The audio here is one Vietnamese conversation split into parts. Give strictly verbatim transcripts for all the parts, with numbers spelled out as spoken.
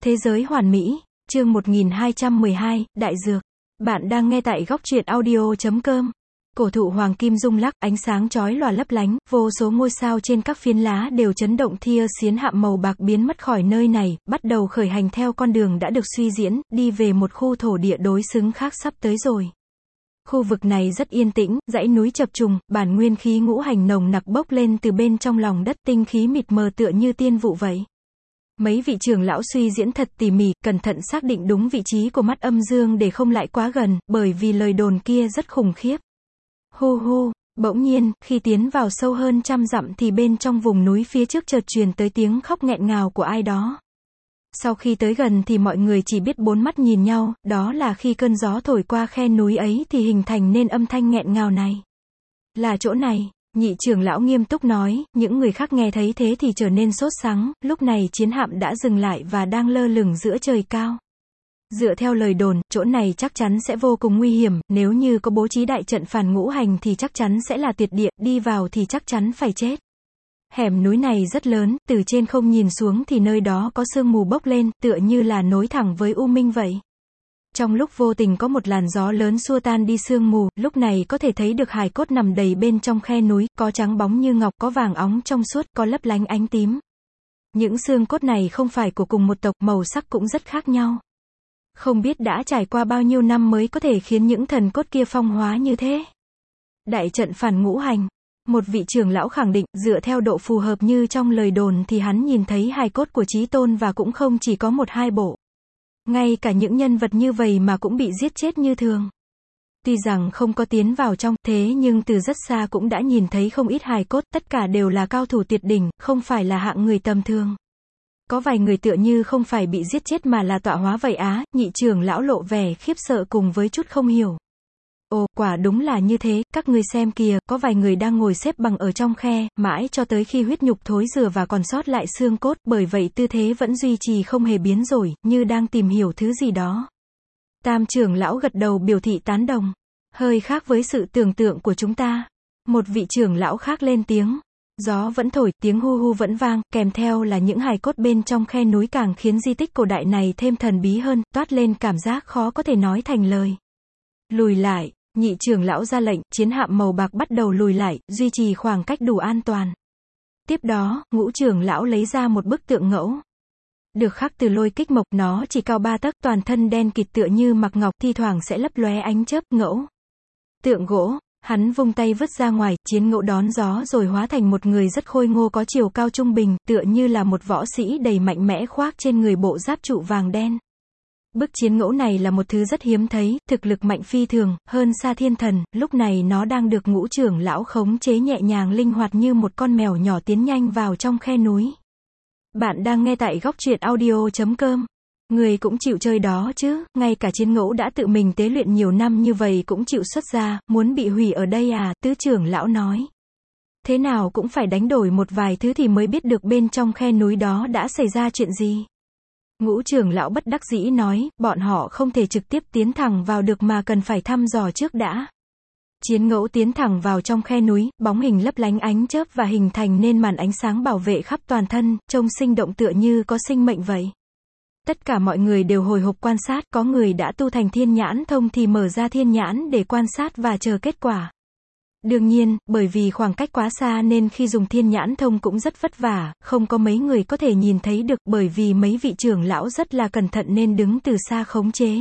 Thế giới hoàn mỹ, chương một nghìn hai trăm mười hai, Đại Dược. Bạn đang nghe tại góc truyện audio chấm com. Cổ thụ hoàng kim rung lắc, ánh sáng chói lòa lấp lánh, vô số ngôi sao trên các phiến lá đều chấn động. Thia xiến hạm màu bạc biến mất khỏi nơi này, bắt đầu khởi hành theo con đường đã được suy diễn, đi về một khu thổ địa đối xứng khác sắp tới rồi. Khu vực này rất yên tĩnh, dãy núi chập trùng, bản nguyên khí ngũ hành nồng nặc bốc lên từ bên trong lòng đất, tinh khí mịt mờ tựa như tiên vụ vậy. Mấy vị trưởng lão suy diễn thật tỉ mỉ, cẩn thận xác định đúng vị trí của mắt âm dương để không lại quá gần, bởi vì lời đồn kia rất khủng khiếp. Hu hu, bỗng nhiên, khi tiến vào sâu hơn trăm dặm thì bên trong vùng núi phía trước chợt truyền tới tiếng khóc nghẹn ngào của ai đó. Sau khi tới gần thì mọi người chỉ biết bốn mắt nhìn nhau, đó là khi cơn gió thổi qua khe núi ấy thì hình thành nên âm thanh nghẹn ngào này. Là chỗ này. Nhị trưởng lão nghiêm túc nói, những người khác nghe thấy thế thì trở nên sốt sắng. Lúc này chiến hạm đã dừng lại và đang lơ lửng giữa trời cao. Dựa theo lời đồn, chỗ này chắc chắn sẽ vô cùng nguy hiểm, nếu như có bố trí đại trận phản ngũ hành thì chắc chắn sẽ là tuyệt địa, đi vào thì chắc chắn phải chết. Hẻm núi này rất lớn, từ trên không nhìn xuống thì nơi đó có sương mù bốc lên, tựa như là nối thẳng với u minh vậy. Trong lúc vô tình có một làn gió lớn xua tan đi sương mù, lúc này có thể thấy được hài cốt nằm đầy bên trong khe núi, có trắng bóng như ngọc, có vàng óng trong suốt, có lấp lánh ánh tím. Những xương cốt này không phải của cùng một tộc, màu sắc cũng rất khác nhau. Không biết đã trải qua bao nhiêu năm mới có thể khiến những thần cốt kia phong hóa như thế. Đại trận phản ngũ hành. Một vị trưởng lão khẳng định, dựa theo độ phù hợp như trong lời đồn thì hắn nhìn thấy hài cốt của Chí Tôn và cũng không chỉ có một hai bộ. Ngay cả những nhân vật như vậy mà cũng bị giết chết như thường. Tuy rằng không có tiến vào trong, thế nhưng từ rất xa cũng đã nhìn thấy không ít hài cốt, tất cả đều là cao thủ tuyệt đỉnh, không phải là hạng người tầm thường. Có vài người tựa như không phải bị giết chết mà là tọa hóa vậy á. Nhị trưởng lão lộ vẻ khiếp sợ cùng với chút không hiểu. Ồ, quả đúng là như thế, các ngươi xem kìa, có vài người đang ngồi xếp bằng ở trong khe, mãi cho tới khi huyết nhục thối rữa và còn sót lại xương cốt, bởi vậy tư thế vẫn duy trì không hề biến đổi, như đang tìm hiểu thứ gì đó. Tam trưởng lão gật đầu biểu thị tán đồng. Hơi khác với sự tưởng tượng của chúng ta. Một vị trưởng lão khác lên tiếng. Gió vẫn thổi, tiếng hu hu vẫn vang, kèm theo là những hài cốt bên trong khe núi càng khiến di tích cổ đại này thêm thần bí hơn, toát lên cảm giác khó có thể nói thành lời. Lùi lại. Nhị trưởng lão ra lệnh, chiến hạm màu bạc bắt đầu lùi lại, duy trì khoảng cách đủ an toàn. Tiếp đó, ngũ trưởng lão lấy ra một bức tượng ngẫu. Được khắc từ lôi kích mộc, nó chỉ cao ba tấc, toàn thân đen kịt tựa như mặc ngọc, thi thoảng sẽ lấp lóe ánh chớp. Ngẫu. Tượng gỗ, hắn vung tay vứt ra ngoài, chiến ngẫu đón gió rồi hóa thành một người rất khôi ngô có chiều cao trung bình, tựa như là một võ sĩ đầy mạnh mẽ khoác trên người bộ giáp trụ vàng đen. Bức chiến ngẫu này là một thứ rất hiếm thấy, thực lực mạnh phi thường, hơn xa thiên thần, lúc này nó đang được ngũ trưởng lão khống chế nhẹ nhàng linh hoạt như một con mèo nhỏ tiến nhanh vào trong khe núi. Bạn đang nghe tại góc truyện audio chấm com. Người cũng chịu chơi đó chứ, ngay cả chiến ngẫu đã tự mình tế luyện nhiều năm như vậy cũng chịu xuất ra, muốn bị hủy ở đây à, tứ trưởng lão nói. Thế nào cũng phải đánh đổi một vài thứ thì mới biết được bên trong khe núi đó đã xảy ra chuyện gì. Ngũ trưởng lão bất đắc dĩ nói, bọn họ không thể trực tiếp tiến thẳng vào được mà cần phải thăm dò trước đã. Chiến ngẫu tiến thẳng vào trong khe núi, bóng hình lấp lánh ánh chớp và hình thành nên màn ánh sáng bảo vệ khắp toàn thân, trông sinh động tựa như có sinh mệnh vậy. Tất cả mọi người đều hồi hộp quan sát, có người đã tu thành thiên nhãn thông thì mở ra thiên nhãn để quan sát và chờ kết quả. Đương nhiên, bởi vì khoảng cách quá xa nên khi dùng thiên nhãn thông cũng rất vất vả, không có mấy người có thể nhìn thấy được, bởi vì mấy vị trưởng lão rất là cẩn thận nên đứng từ xa khống chế.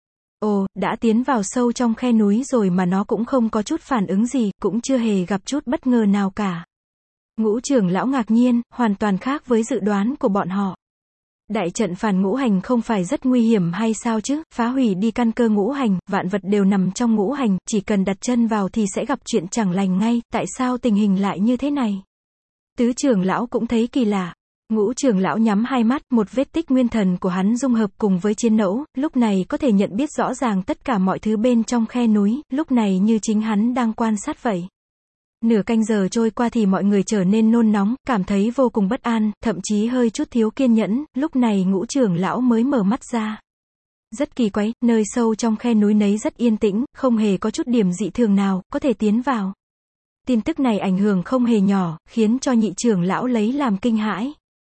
Ồ, đã tiến vào sâu trong khe núi rồi mà nó cũng không có chút phản ứng gì, cũng chưa hề gặp chút bất ngờ nào cả. Ngũ trưởng lão ngạc nhiên, hoàn toàn khác với dự đoán của bọn họ. Đại trận phản ngũ hành không phải rất nguy hiểm hay sao chứ, phá hủy đi căn cơ ngũ hành, vạn vật đều nằm trong ngũ hành, chỉ cần đặt chân vào thì sẽ gặp chuyện chẳng lành ngay, tại sao tình hình lại như thế này? Tứ trưởng lão cũng thấy kỳ lạ. Ngũ trưởng lão nhắm hai mắt, một vết tích nguyên thần của hắn dung hợp cùng với chiến ngẫu, lúc này có thể nhận biết rõ ràng tất cả mọi thứ bên trong khe núi, lúc này như chính hắn đang quan sát vậy. Nửa canh giờ trôi qua thì mọi người trở nên nôn nóng, cảm thấy vô cùng bất an, thậm chí hơi chút thiếu kiên nhẫn, lúc này ngũ trưởng lão mới mở mắt ra. Rất kỳ quái, nơi sâu trong khe núi nấy rất yên tĩnh, không hề có chút điểm dị thường nào, có thể tiến vào. Tin tức này ảnh hưởng không hề nhỏ, khiến cho nhị trưởng lão lấy làm kinh hãi.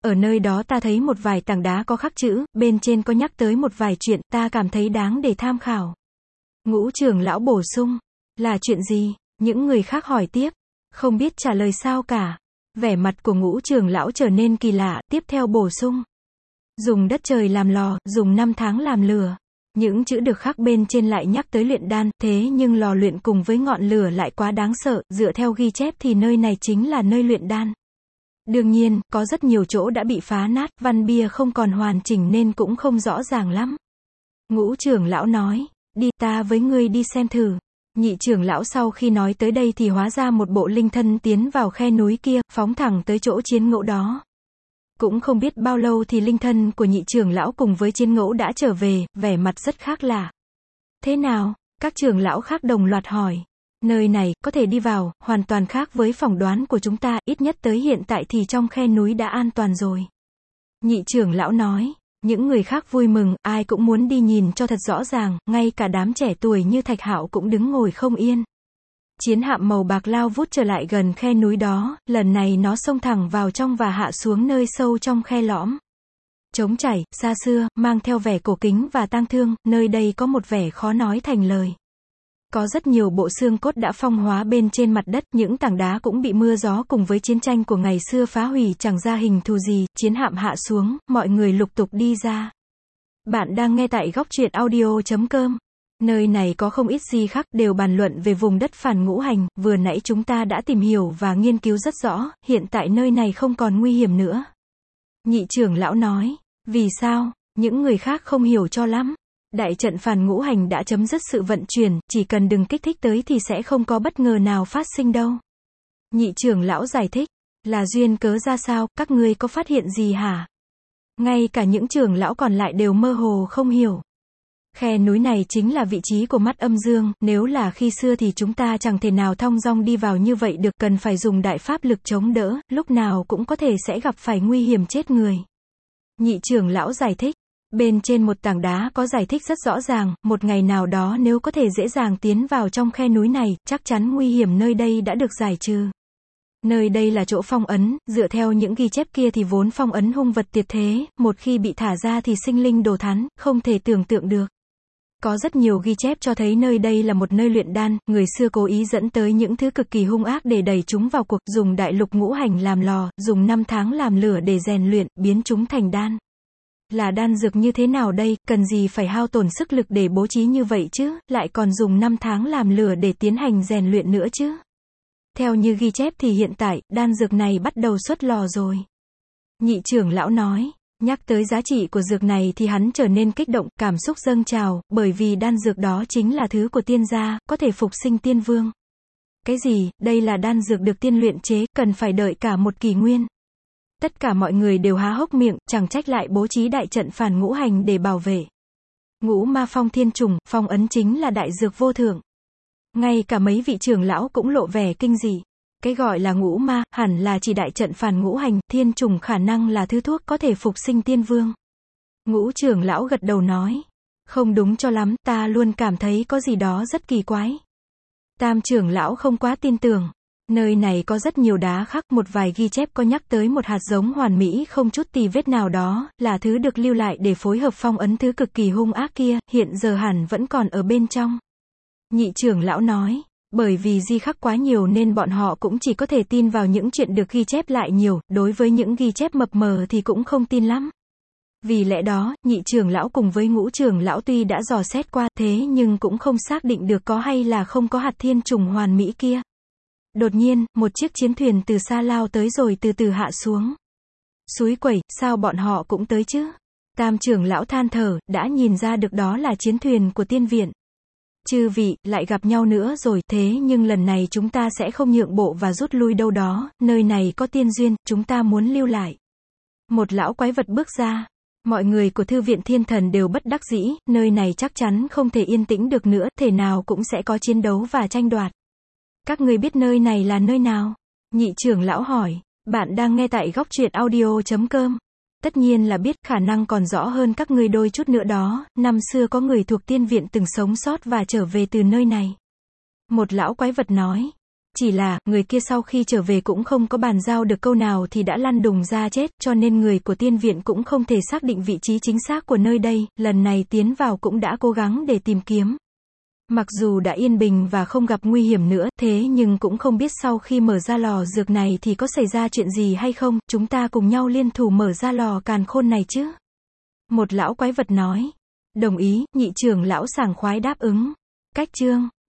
Ở nơi đó ta thấy một vài tảng đá có khắc chữ, bên trên có nhắc tới một vài chuyện, ta cảm thấy đáng để tham khảo. Ngũ trưởng lão bổ sung. Là chuyện gì? Những người khác hỏi tiếp. Không biết trả lời sao cả. Vẻ mặt của ngũ trưởng lão trở nên kỳ lạ, tiếp theo bổ sung. Dùng đất trời làm lò, dùng năm tháng làm lửa. Những chữ được khắc bên trên lại nhắc tới luyện đan, thế nhưng lò luyện cùng với ngọn lửa lại quá đáng sợ, dựa theo ghi chép thì nơi này chính là nơi luyện đan. Đương nhiên, có rất nhiều chỗ đã bị phá nát, văn bia không còn hoàn chỉnh nên cũng không rõ ràng lắm. Ngũ trưởng lão nói, đi, ta với ngươi đi xem thử. Nhị trưởng lão sau khi nói tới đây thì hóa ra một bộ linh thân tiến vào khe núi kia, phóng thẳng tới chỗ chiến ngẫu đó. Cũng không biết bao lâu thì linh thân của nhị trưởng lão cùng với chiến ngẫu đã trở về, vẻ mặt rất khác lạ. Thế nào? Các trưởng lão khác đồng loạt hỏi. Nơi này, có thể đi vào, hoàn toàn khác với phỏng đoán của chúng ta, ít nhất tới hiện tại thì trong khe núi đã an toàn rồi. Nhị trưởng lão nói, những người khác vui mừng, ai cũng muốn đi nhìn cho thật rõ ràng, ngay cả đám trẻ tuổi như Thạch Hạo cũng đứng ngồi không yên. Chiến hạm màu bạc lao vút trở lại gần khe núi đó, lần này nó xông thẳng vào trong và hạ xuống nơi sâu trong khe lõm. Trống chảy, xa xưa, mang theo vẻ cổ kính và tang thương, nơi đây có một vẻ khó nói thành lời. Có rất nhiều bộ xương cốt đã phong hóa bên trên mặt đất, những tảng đá cũng bị mưa gió cùng với chiến tranh của ngày xưa phá hủy chẳng ra hình thù gì, chiến hạm hạ xuống, mọi người lục tục đi ra. Bạn đang nghe tại góc truyện audio chấm com. Nơi này có không ít di khắc đều bàn luận về vùng đất phản ngũ hành, vừa nãy chúng ta đã tìm hiểu và nghiên cứu rất rõ, hiện tại nơi này không còn nguy hiểm nữa. Nhị trưởng lão nói, vì sao? Những người khác không hiểu cho lắm. Đại trận phản ngũ hành đã chấm dứt sự vận chuyển, chỉ cần đừng kích thích tới thì sẽ không có bất ngờ nào phát sinh đâu. Nhị trưởng lão giải thích, là duyên cớ ra sao, các ngươi có phát hiện gì hả? Ngay cả những trưởng lão còn lại đều mơ hồ không hiểu. Khe núi này chính là vị trí của mắt âm dương, nếu là khi xưa thì chúng ta chẳng thể nào thong dong đi vào như vậy được, cần phải dùng đại pháp lực chống đỡ, lúc nào cũng có thể sẽ gặp phải nguy hiểm chết người. Nhị trưởng lão giải thích. Bên trên một tảng đá có giải thích rất rõ ràng, một ngày nào đó nếu có thể dễ dàng tiến vào trong khe núi này, chắc chắn nguy hiểm nơi đây đã được giải trừ. Nơi đây là chỗ phong ấn, dựa theo những ghi chép kia thì vốn phong ấn hung vật tuyệt thế, một khi bị thả ra thì sinh linh đồ thán, không thể tưởng tượng được. Có rất nhiều ghi chép cho thấy nơi đây là một nơi luyện đan, người xưa cố ý dẫn tới những thứ cực kỳ hung ác để đẩy chúng vào cuộc, dùng đại lục ngũ hành làm lò, dùng năm tháng làm lửa để rèn luyện, biến chúng thành đan. Là đan dược như thế nào đây, cần gì phải hao tổn sức lực để bố trí như vậy chứ, lại còn dùng năm tháng làm lửa để tiến hành rèn luyện nữa chứ. Theo như ghi chép thì hiện tại, đan dược này bắt đầu xuất lò rồi. Nhị trưởng lão nói, nhắc tới giá trị của dược này thì hắn trở nên kích động, cảm xúc dâng trào, bởi vì đan dược đó chính là thứ của tiên gia, có thể phục sinh tiên vương. Cái gì, đây là đan dược được tiên luyện chế, cần phải đợi cả một kỷ nguyên. Tất cả mọi người đều há hốc miệng, chẳng trách lại bố trí đại trận phản ngũ hành để bảo vệ. Ngũ ma phong thiên trùng, phong ấn chính là đại dược vô thượng. Ngay cả mấy vị trưởng lão cũng lộ vẻ kinh dị. Cái gọi là ngũ ma, hẳn là chỉ đại trận phản ngũ hành, thiên trùng khả năng là thứ thuốc có thể phục sinh tiên vương. Ngũ trưởng lão gật đầu nói. Không đúng cho lắm, ta luôn cảm thấy có gì đó rất kỳ quái. Tam trưởng lão không quá tin tưởng. Nơi này có rất nhiều đá khắc, một vài ghi chép có nhắc tới một hạt giống hoàn mỹ không chút tì vết nào đó, là thứ được lưu lại để phối hợp phong ấn thứ cực kỳ hung ác kia, hiện giờ hẳn vẫn còn ở bên trong. Nhị trưởng lão nói, bởi vì di khắc quá nhiều nên bọn họ cũng chỉ có thể tin vào những chuyện được ghi chép lại nhiều, đối với những ghi chép mập mờ thì cũng không tin lắm. Vì lẽ đó, nhị trưởng lão cùng với ngũ trưởng lão tuy đã dò xét qua, thế nhưng cũng không xác định được có hay là không có hạt thiên trùng hoàn mỹ kia. Đột nhiên, một chiếc chiến thuyền từ xa lao tới rồi từ từ hạ xuống. Xúi quẩy, sao bọn họ cũng tới chứ? Tam trưởng lão than thở, đã nhìn ra được đó là chiến thuyền của tiên viện. Chư vị, lại gặp nhau nữa rồi, thế nhưng lần này chúng ta sẽ không nhượng bộ và rút lui đâu đó, nơi này có tiên duyên, chúng ta muốn lưu lại. Một lão quái vật bước ra. Mọi người của thư viện thiên thần đều bất đắc dĩ, nơi này chắc chắn không thể yên tĩnh được nữa, thể nào cũng sẽ có chiến đấu và tranh đoạt. Các ngươi biết nơi này là nơi nào? Nhị trưởng lão hỏi. Bạn đang nghe tại góc truyện audio chấm com. Tất nhiên là biết, khả năng còn rõ hơn các ngươi đôi chút nữa đó, năm xưa có người thuộc tiên viện từng sống sót và trở về từ nơi này. Một lão quái vật nói. Chỉ là, người kia sau khi trở về cũng không có bàn giao được câu nào thì đã lăn đùng ra chết, cho nên người của tiên viện cũng không thể xác định vị trí chính xác của nơi đây, lần này tiến vào cũng đã cố gắng để tìm kiếm. Mặc dù đã yên bình và không gặp nguy hiểm nữa, thế nhưng cũng không biết sau khi mở ra lò dược này thì có xảy ra chuyện gì hay không, chúng ta cùng nhau liên thủ mở ra lò càn khôn này chứ. Một lão quái vật nói. Đồng ý, nhị trưởng lão sảng khoái đáp ứng. Cách chương